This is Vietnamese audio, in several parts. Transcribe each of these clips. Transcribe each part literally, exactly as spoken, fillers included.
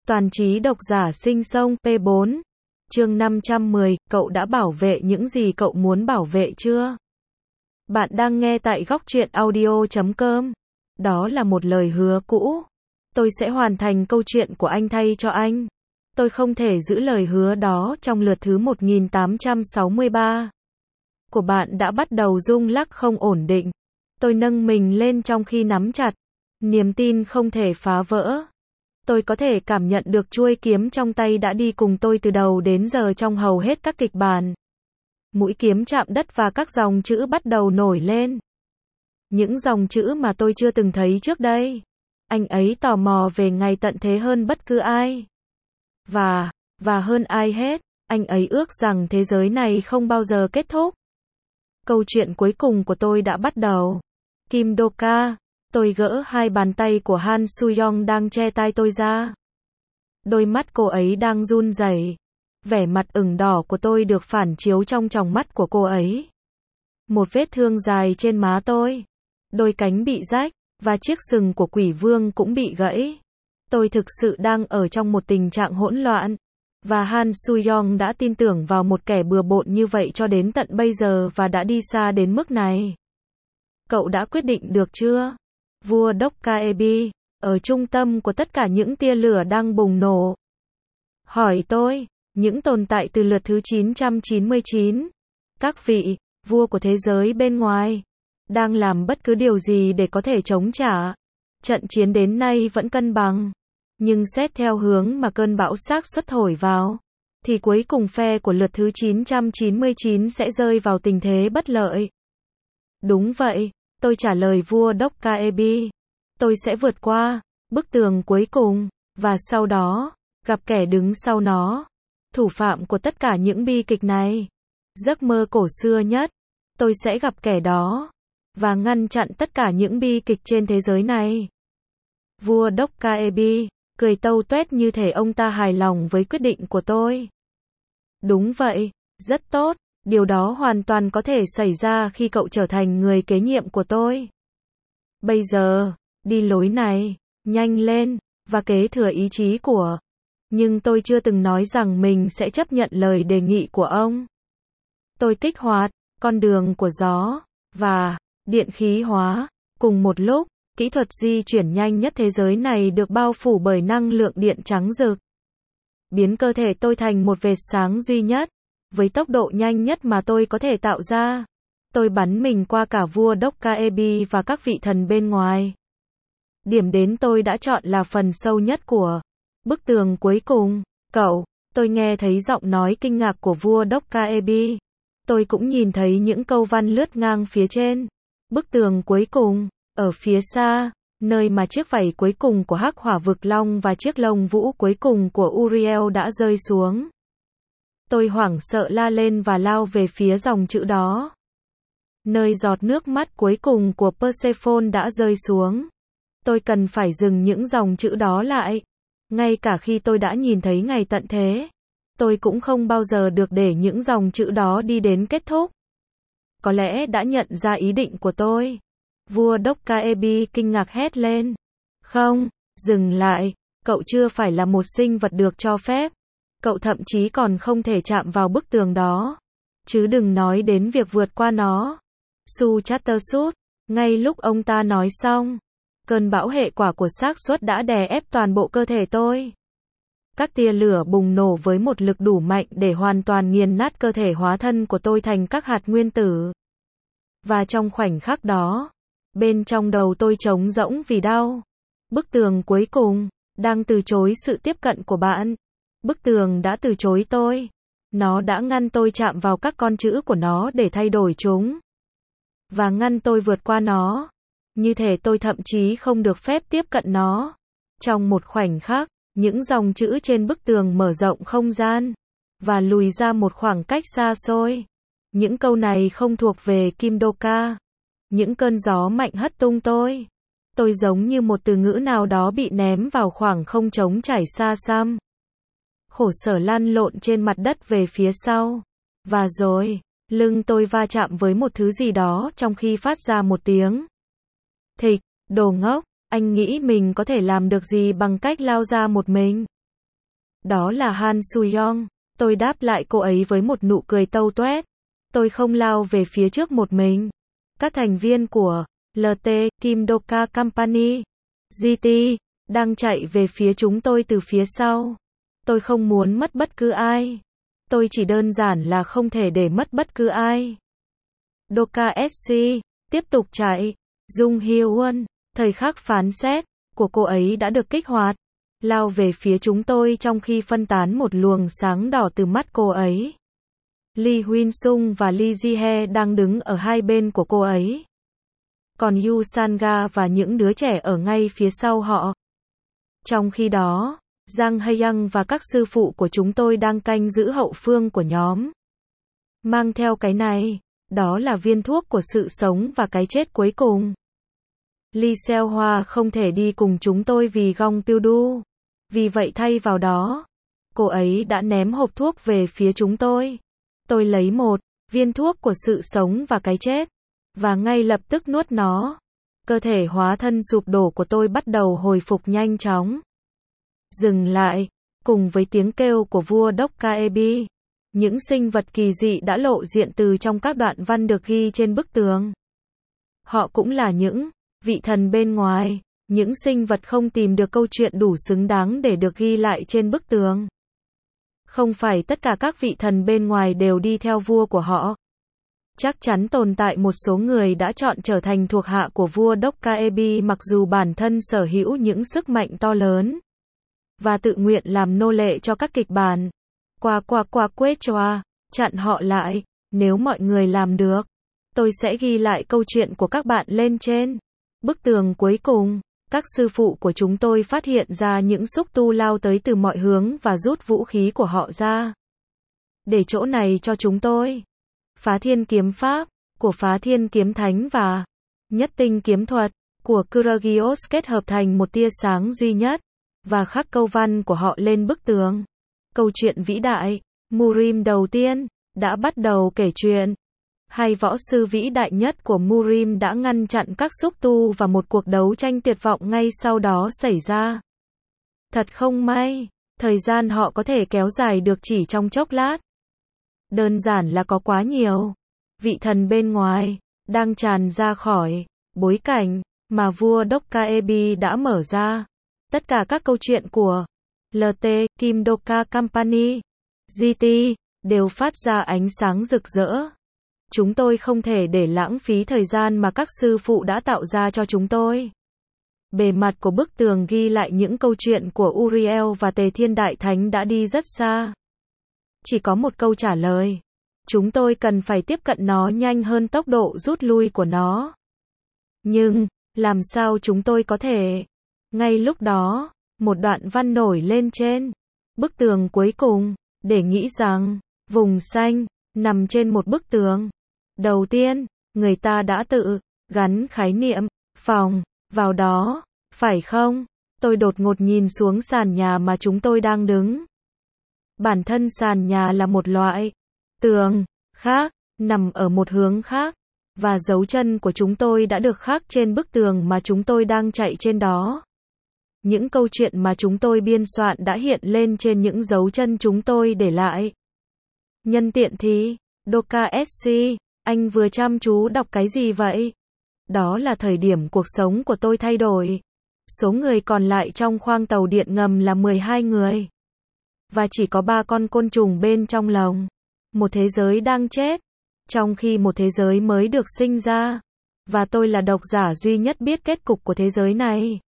Toàn trí độc giả sinh sông P bốn. Chương năm trăm mười, cậu đã bảo vệ những gì cậu muốn bảo vệ chưa? Bạn đang nghe tại góc truyện audio chấm com. Đó là một lời hứa cũ. Tôi sẽ hoàn thành câu chuyện của anh thay cho anh. Tôi không thể giữ lời hứa đó trong lượt thứ một nghìn tám trăm sáu mươi ba. Của bạn đã bắt đầu rung lắc không ổn định. Tôi nâng mình lên trong khi nắm chặt. Niềm tin không thể phá vỡ. Tôi có thể cảm nhận được chuôi kiếm trong tay đã đi cùng tôi từ đầu đến giờ trong hầu hết các kịch bản. Mũi kiếm chạm đất và các dòng chữ bắt đầu nổi lên. Những dòng chữ mà tôi chưa từng thấy trước đây. Anh ấy tò mò về ngày tận thế hơn bất cứ ai. Và, và hơn ai hết, anh ấy ước rằng thế giới này không bao giờ kết thúc. Câu chuyện cuối cùng của tôi đã bắt đầu. Kim Do-ka. Tôi gỡ hai bàn tay của Han Soo-young đang che tai tôi ra. Đôi mắt cô ấy đang run rẩy. Vẻ mặt ửng đỏ của tôi được phản chiếu trong tròng mắt của cô ấy. Một vết thương dài trên má tôi. Đôi cánh bị rách, và chiếc sừng của quỷ vương cũng bị gãy. Tôi thực sự đang ở trong một tình trạng hỗn loạn. Và Han Soo-young đã tin tưởng vào một kẻ bừa bộn như vậy cho đến tận bây giờ và đã đi xa đến mức này. Cậu đã quyết định được chưa? Vua Dokkaebi, ở trung tâm của tất cả những tia lửa đang bùng nổ. Hỏi tôi, những tồn tại từ lượt thứ chín trăm chín mươi chín. Các vị, vua của thế giới bên ngoài, đang làm bất cứ điều gì để có thể chống trả. Trận chiến đến nay vẫn cân bằng. Nhưng xét theo hướng mà cơn bão xác suất thổi vào, thì cuối cùng phe của lượt thứ chín trăm chín mươi chín sẽ rơi vào tình thế bất lợi. Đúng vậy. Tôi trả lời vua Dokkaebi. Tôi sẽ vượt qua bức tường cuối cùng, và sau đó, gặp kẻ đứng sau nó. Thủ phạm của tất cả những bi kịch này. Giấc mơ cổ xưa nhất. Tôi sẽ gặp kẻ đó. Và ngăn chặn tất cả những bi kịch trên thế giới này. Vua Dokkaebi cười tâu tuét như thể ông ta hài lòng với quyết định của tôi. Đúng vậy, rất tốt. Điều đó hoàn toàn có thể xảy ra khi cậu trở thành người kế nhiệm của tôi. Bây giờ, đi lối này, nhanh lên, và kế thừa ý chí của. Nhưng tôi chưa từng nói rằng mình sẽ chấp nhận lời đề nghị của ông. Tôi kích hoạt con đường của gió và điện khí hóa. Cùng một lúc, kỹ thuật di chuyển nhanh nhất thế giới này được bao phủ bởi năng lượng điện trắng rực. Biến cơ thể tôi thành một vệt sáng duy nhất. Với tốc độ nhanh nhất mà tôi có thể tạo ra, tôi bắn mình qua cả vua Dokkaebi và các vị thần bên ngoài. Điểm đến tôi đã chọn là phần sâu nhất của bức tường cuối cùng. Cậu, tôi nghe thấy giọng nói kinh ngạc của vua Dokkaebi. Tôi cũng nhìn thấy những câu văn lướt ngang phía trên. Bức tường cuối cùng, ở phía xa, nơi mà chiếc vảy cuối cùng của Hắc Hỏa Vực Long và chiếc lông vũ cuối cùng của Uriel đã rơi xuống. Tôi hoảng sợ la lên và lao về phía dòng chữ đó. Nơi giọt nước mắt cuối cùng của Persephone đã rơi xuống. Tôi cần phải dừng những dòng chữ đó lại. Ngay cả khi tôi đã nhìn thấy ngày tận thế, tôi cũng không bao giờ được để những dòng chữ đó đi đến kết thúc. Có lẽ đã nhận ra ý định của tôi. Vua Dokkaebi kinh ngạc hét lên. Không, dừng lại, cậu chưa phải là một sinh vật được cho phép. Cậu thậm chí còn không thể chạm vào bức tường đó. Chứ đừng nói đến việc vượt qua nó. Su Chattersut. Ngay lúc ông ta nói xong, cơn bão hệ quả của xác suất đã đè ép toàn bộ cơ thể tôi. Các tia lửa bùng nổ với một lực đủ mạnh để hoàn toàn nghiền nát cơ thể hóa thân của tôi thành các hạt nguyên tử. Và trong khoảnh khắc đó, bên trong đầu tôi trống rỗng vì đau. Bức tường cuối cùng đang từ chối sự tiếp cận của bạn. Bức tường đã từ chối tôi. Nó đã ngăn tôi chạm vào các con chữ của nó để thay đổi chúng. Và ngăn tôi vượt qua nó. Như thể tôi thậm chí không được phép tiếp cận nó. Trong một khoảnh khắc, những dòng chữ trên bức tường mở rộng không gian. Và lùi ra một khoảng cách xa xôi. Những câu này không thuộc về Kim Do-ka. Những cơn gió mạnh hất tung tôi. Tôi giống như một từ ngữ nào đó bị ném vào khoảng không trống trải xa xăm. Khổ sở lăn lộn trên mặt đất về phía sau. Và rồi, lưng tôi va chạm với một thứ gì đó trong khi phát ra một tiếng. Thịch, đồ ngốc, anh nghĩ mình có thể làm được gì bằng cách lao ra một mình? Đó là Han Soo-young. Tôi đáp lại cô ấy với một nụ cười tâu tuét. Tôi không lao về phía trước một mình. Các thành viên của lờ tê, Kim Doka Company, giê tê, đang chạy về phía chúng tôi từ phía sau. Tôi không muốn mất bất cứ ai. Tôi chỉ đơn giản là không thể để mất bất cứ ai. Doka ét xê, tiếp tục chạy. Jung Hyo-won, thời khắc phán xét của cô ấy đã được kích hoạt. Lao về phía chúng tôi trong khi phân tán một luồng sáng đỏ từ mắt cô ấy. Lee Huynh-sung và Lee Ji-hye đang đứng ở hai bên của cô ấy. Còn Yu Sang-ga và những đứa trẻ ở ngay phía sau họ. Trong khi đó, Jang Hae-young và các sư phụ của chúng tôi đang canh giữ hậu phương của nhóm. Mang theo cái này, đó là viên thuốc của sự sống và cái chết cuối cùng. Lee Seo-hwa không thể đi cùng chúng tôi vì Gong Pil-du. Vì vậy thay vào đó, cô ấy đã ném hộp thuốc về phía chúng tôi. Tôi lấy một viên thuốc của sự sống và cái chết, và ngay lập tức nuốt nó. Cơ thể hóa thân sụp đổ của tôi bắt đầu hồi phục nhanh chóng. Dừng lại, cùng với tiếng kêu của vua Dokkaebi, những sinh vật kỳ dị đã lộ diện từ trong các đoạn văn được ghi trên bức tường. Họ cũng là những vị thần bên ngoài, những sinh vật không tìm được câu chuyện đủ xứng đáng để được ghi lại trên bức tường. Không phải tất cả các vị thần bên ngoài đều đi theo vua của họ. Chắc chắn tồn tại một số người đã chọn trở thành thuộc hạ của vua Dokkaebi mặc dù bản thân sở hữu những sức mạnh to lớn, và tự nguyện làm nô lệ cho các kịch bản. Qua qua qua quét choa, chặn họ lại, nếu mọi người làm được, tôi sẽ ghi lại câu chuyện của các bạn lên trên bức tường cuối cùng. Các sư phụ của chúng tôi phát hiện ra những xúc tu lao tới từ mọi hướng và rút vũ khí của họ ra. Để chỗ này cho chúng tôi. Phá thiên kiếm pháp của Phá thiên kiếm thánh và nhất tinh kiếm thuật của Kuragios kết hợp thành một tia sáng duy nhất, và khắc câu văn của họ lên bức tường. Câu chuyện vĩ đại, Murim đầu tiên, đã bắt đầu kể chuyện. Hai võ sư vĩ đại nhất của Murim đã ngăn chặn các xúc tu và một cuộc đấu tranh tuyệt vọng ngay sau đó xảy ra. Thật không may, thời gian họ có thể kéo dài được chỉ trong chốc lát. Đơn giản là có quá nhiều vị thần bên ngoài đang tràn ra khỏi bối cảnh mà vua Dokkaebi đã mở ra. Tất cả các câu chuyện của lờ tê, Kim Doka Company, giê tê, đều phát ra ánh sáng rực rỡ. Chúng tôi không thể để lãng phí thời gian mà các sư phụ đã tạo ra cho chúng tôi. Bề mặt của bức tường ghi lại những câu chuyện của Uriel và Tề Thiên Đại Thánh đã đi rất xa. Chỉ có một câu trả lời. Chúng tôi cần phải tiếp cận nó nhanh hơn tốc độ rút lui của nó. Nhưng, làm sao chúng tôi có thể? Ngay lúc đó, một đoạn văn nổi lên trên bức tường cuối cùng, để nghĩ rằng, vùng xanh, nằm trên một bức tường. Đầu tiên, người ta đã tự gắn khái niệm phòng vào đó, phải không? Tôi đột ngột nhìn xuống sàn nhà mà chúng tôi đang đứng. Bản thân sàn nhà là một loại tường khác, nằm ở một hướng khác, và dấu chân của chúng tôi đã được khắc trên bức tường mà chúng tôi đang chạy trên đó. Những câu chuyện mà chúng tôi biên soạn đã hiện lên trên những dấu chân chúng tôi để lại. Nhân tiện thì, Doka ét xê, anh vừa chăm chú đọc cái gì vậy? Đó là thời điểm cuộc sống của tôi thay đổi. Số người còn lại trong khoang tàu điện ngầm là mười hai người. Và chỉ có ba con côn trùng bên trong lồng. Một thế giới đang chết, trong khi một thế giới mới được sinh ra. Và tôi là độc giả duy nhất biết kết cục của thế giới này.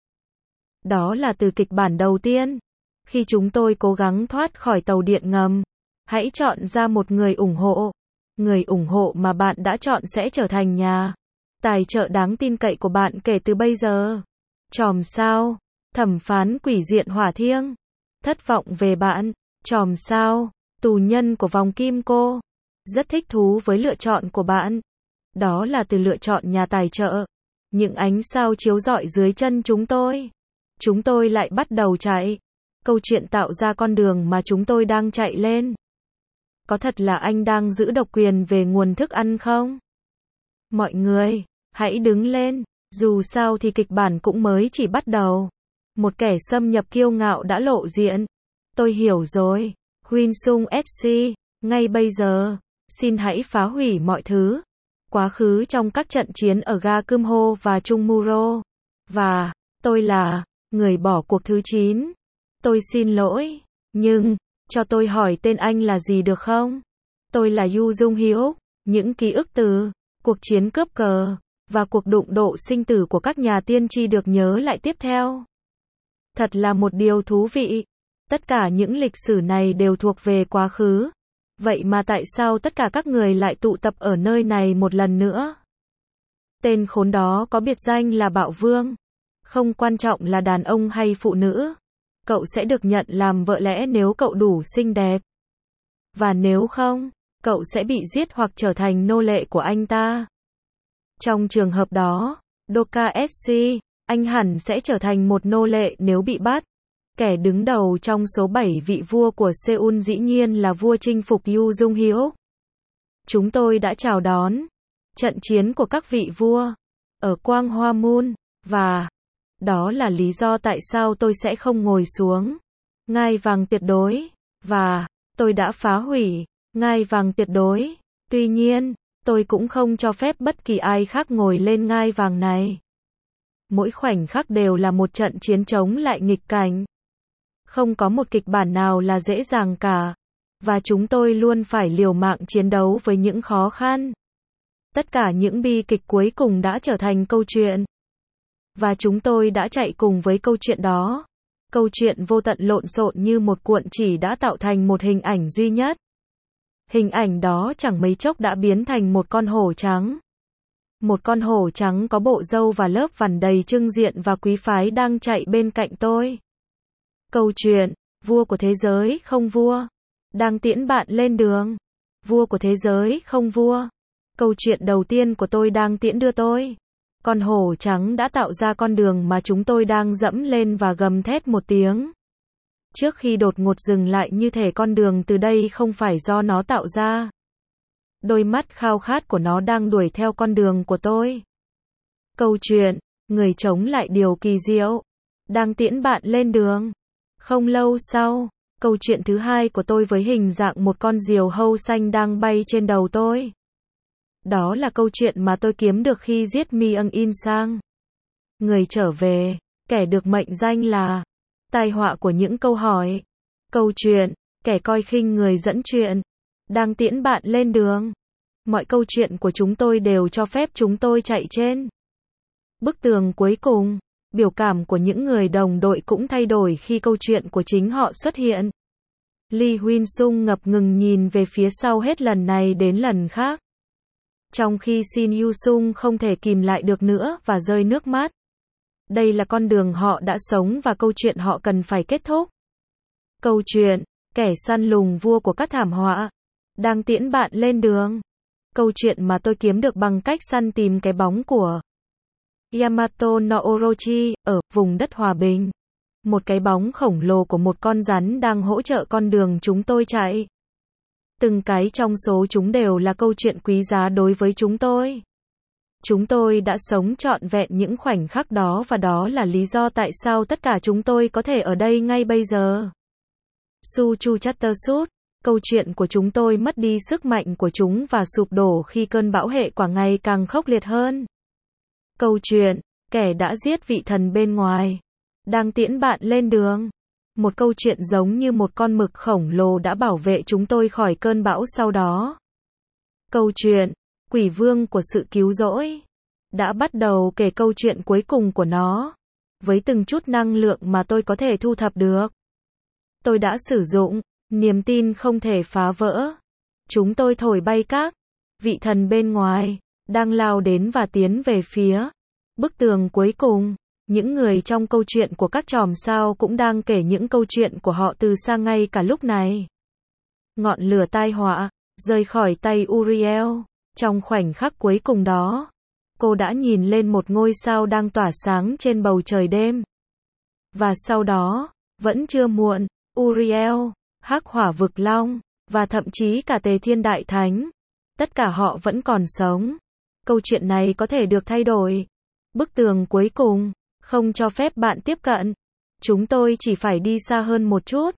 Đó là từ kịch bản đầu tiên. Khi chúng tôi cố gắng thoát khỏi tàu điện ngầm, hãy chọn ra một người ủng hộ. Người ủng hộ mà bạn đã chọn sẽ trở thành nhà tài trợ đáng tin cậy của bạn kể từ bây giờ. Chòm sao, thẩm phán quỷ diện hỏa thiêng. Thất vọng về bạn, chòm sao, tù nhân của vòng kim cô. Rất thích thú với lựa chọn của bạn. Đó là từ lựa chọn nhà tài trợ. Những ánh sao chiếu rọi dưới chân chúng tôi. Chúng tôi lại bắt đầu chạy. Câu chuyện tạo ra con đường mà chúng tôi đang chạy lên. Có thật là anh đang giữ độc quyền về nguồn thức ăn không? Mọi người, hãy đứng lên. Dù sao thì kịch bản cũng mới chỉ bắt đầu. Một kẻ xâm nhập kiêu ngạo đã lộ diện. Tôi hiểu rồi. Huynh Sung ét xê, ngay bây giờ, xin hãy phá hủy mọi thứ. Quá khứ trong các trận chiến ở ga Kumho và Chungmuro. Và, tôi là, người bỏ cuộc thứ chín. Tôi xin lỗi, nhưng, cho tôi hỏi tên anh là gì được không? Tôi là Yu Jung Hyuk. Những ký ức từ cuộc chiến cướp cờ và cuộc đụng độ sinh tử của các nhà tiên tri được nhớ lại tiếp theo. Thật là một điều thú vị. Tất cả những lịch sử này đều thuộc về quá khứ. Vậy mà tại sao tất cả các người lại tụ tập ở nơi này một lần nữa? Tên khốn đó có biệt danh là Bạo Vương. Không quan trọng là đàn ông hay phụ nữ. Cậu sẽ được nhận làm vợ lẽ nếu cậu đủ xinh đẹp. Và nếu không, cậu sẽ bị giết hoặc trở thành nô lệ của anh ta. Trong trường hợp đó, Doka ét xê, anh hẳn sẽ trở thành một nô lệ nếu bị bắt. Kẻ đứng đầu trong số bảy vị vua của Seoul dĩ nhiên là vua chinh phục Yu Jung Hyuk. Chúng tôi đã chào đón trận chiến của các vị vua ở Quang Hoa Moon, và đó là lý do tại sao tôi sẽ không ngồi xuống ngai vàng tuyệt đối, và tôi đã phá hủy ngai vàng tuyệt đối. Tuy nhiên, tôi cũng không cho phép bất kỳ ai khác ngồi lên ngai vàng này. Mỗi khoảnh khắc đều là một trận chiến chống lại nghịch cảnh. Không có một kịch bản nào là dễ dàng cả. Và chúng tôi luôn phải liều mạng chiến đấu với những khó khăn. Tất cả những bi kịch cuối cùng đã trở thành câu chuyện. Và chúng tôi đã chạy cùng với câu chuyện đó. Câu chuyện vô tận lộn xộn như một cuộn chỉ đã tạo thành một hình ảnh duy nhất. Hình ảnh đó chẳng mấy chốc đã biến thành một con hổ trắng. Một con hổ trắng có bộ râu và lớp vằn đầy trưng diện và quý phái đang chạy bên cạnh tôi. Câu chuyện, vua của thế giới không vua, đang tiễn bạn lên đường. Vua của thế giới không vua. Câu chuyện đầu tiên của tôi đang tiễn đưa tôi. Con hổ trắng đã tạo ra con đường mà chúng tôi đang dẫm lên và gầm thét một tiếng. Trước khi đột ngột dừng lại như thể con đường từ đây không phải do nó tạo ra. Đôi mắt khao khát của nó đang đuổi theo con đường của tôi. Câu chuyện, người chống lại điều kỳ diệu, đang tiễn bạn lên đường. Không lâu sau, câu chuyện thứ hai của tôi với hình dạng một con diều hâu xanh đang bay trên đầu tôi. Đó là câu chuyện mà tôi kiếm được khi giết Myung In Sang. Người trở về, kẻ được mệnh danh là tai họa của những câu hỏi. Câu chuyện, kẻ coi khinh người dẫn chuyện, đang tiễn bạn lên đường. Mọi câu chuyện của chúng tôi đều cho phép chúng tôi chạy trên bức tường cuối cùng. Biểu cảm của những người đồng đội cũng thay đổi khi câu chuyện của chính họ xuất hiện. Lee Huynh Sung ngập ngừng nhìn về phía sau hết lần này đến lần khác. Trong khi Shin Yu Sung không thể kìm lại được nữa và rơi nước mắt. Đây là con đường họ đã sống và câu chuyện họ cần phải kết thúc. Câu chuyện, kẻ săn lùng vua của các thảm họa, đang tiễn bạn lên đường. Câu chuyện mà tôi kiếm được bằng cách săn tìm cái bóng của Yamato no Orochi, ở vùng đất hòa bình. Một cái bóng khổng lồ của một con rắn đang hỗ trợ con đường chúng tôi chạy. Từng cái trong số chúng đều là câu chuyện quý giá đối với chúng tôi. Chúng tôi đã sống trọn vẹn những khoảnh khắc đó và đó là lý do tại sao tất cả chúng tôi có thể ở đây ngay bây giờ. Su Chu Chapter Suit, câu chuyện của chúng tôi mất đi sức mạnh của chúng và sụp đổ khi cơn bão hệ quả ngày càng khốc liệt hơn. Câu chuyện, kẻ đã giết vị thần bên ngoài, đang tiễn bạn lên đường. Một câu chuyện giống như một con mực khổng lồ đã bảo vệ chúng tôi khỏi cơn bão sau đó. Câu chuyện, quỷ vương của sự cứu rỗi, đã bắt đầu kể câu chuyện cuối cùng của nó, với từng chút năng lượng mà tôi có thể thu thập được. Tôi đã sử dụng niềm tin không thể phá vỡ. Chúng tôi thổi bay các vị thần bên ngoài, đang lao đến và tiến về phía bức tường cuối cùng. Những người trong câu chuyện của các chòm sao cũng đang kể những câu chuyện của họ từ xa ngay cả lúc này. Ngọn lửa tai họa rời khỏi tay Uriel. Trong khoảnh khắc cuối cùng đó, cô đã nhìn lên một ngôi sao đang tỏa sáng trên bầu trời đêm. Và sau đó, vẫn chưa muộn, Uriel, Hắc Hỏa Vực Long, và thậm chí cả Tề Thiên Đại Thánh, tất cả họ vẫn còn sống. Câu chuyện này có thể được thay đổi. Bức tường cuối cùng không cho phép bạn tiếp cận. Chúng tôi chỉ phải đi xa hơn một chút.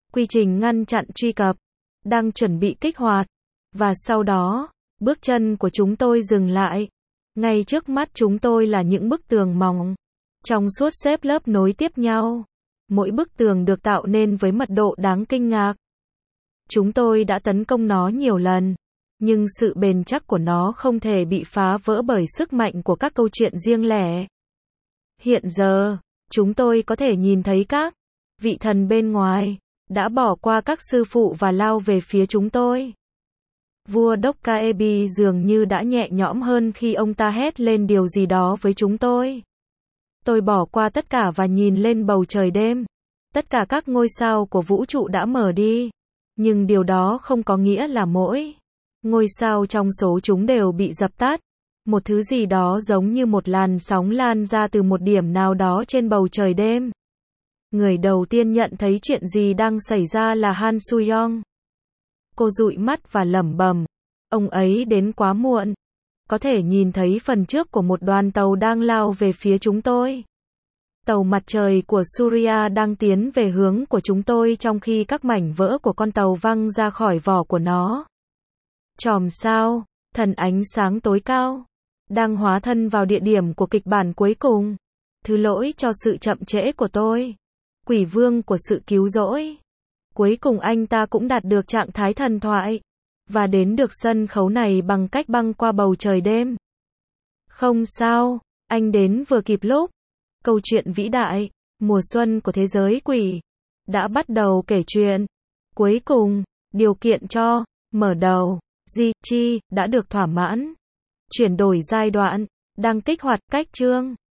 Quy trình ngăn chặn truy cập đang chuẩn bị kích hoạt. Và sau đó, bước chân của chúng tôi dừng lại. Ngay trước mắt chúng tôi là những bức tường mỏng, trong suốt xếp lớp nối tiếp nhau. Mỗi bức tường được tạo nên với mật độ đáng kinh ngạc. Chúng tôi đã tấn công nó nhiều lần, nhưng sự bền chắc của nó không thể bị phá vỡ bởi sức mạnh của các câu chuyện riêng lẻ. Hiện giờ, chúng tôi có thể nhìn thấy các vị thần bên ngoài đã bỏ qua các sư phụ và lao về phía chúng tôi. Vua Dokkaebi dường như đã nhẹ nhõm hơn khi ông ta hét lên điều gì đó với chúng tôi. Tôi bỏ qua tất cả và nhìn lên bầu trời đêm. Tất cả các ngôi sao của vũ trụ đã mở đi. Nhưng điều đó không có nghĩa là mỗi ngôi sao trong số chúng đều bị dập tắt. Một thứ gì đó giống như một làn sóng lan ra từ một điểm nào đó trên bầu trời đêm. Người đầu tiên nhận thấy chuyện gì đang xảy ra là Han Soo-young. Cô dụi mắt và lẩm bẩm, ông ấy đến quá muộn. Có thể nhìn thấy phần trước của một đoàn tàu đang lao về phía chúng tôi. Tàu mặt trời của Surya đang tiến về hướng của chúng tôi trong khi các mảnh vỡ của con tàu văng ra khỏi vỏ của nó. Chòm sao, thần ánh sáng tối cao, đang hóa thân vào địa điểm của kịch bản cuối cùng. Thứ lỗi cho sự chậm trễ của tôi. Quỷ vương của sự cứu rỗi. Cuối cùng anh ta cũng đạt được trạng thái thần thoại. Và đến được sân khấu này bằng cách băng qua bầu trời đêm. Không sao, anh đến vừa kịp lúc. Câu chuyện vĩ đại, mùa xuân của thế giới quỷ, đã bắt đầu kể chuyện. Cuối cùng, điều kiện cho, mở đầu, Di Chi, đã được thỏa mãn. Chuyển đổi giai đoạn, đang kích hoạt cách chương.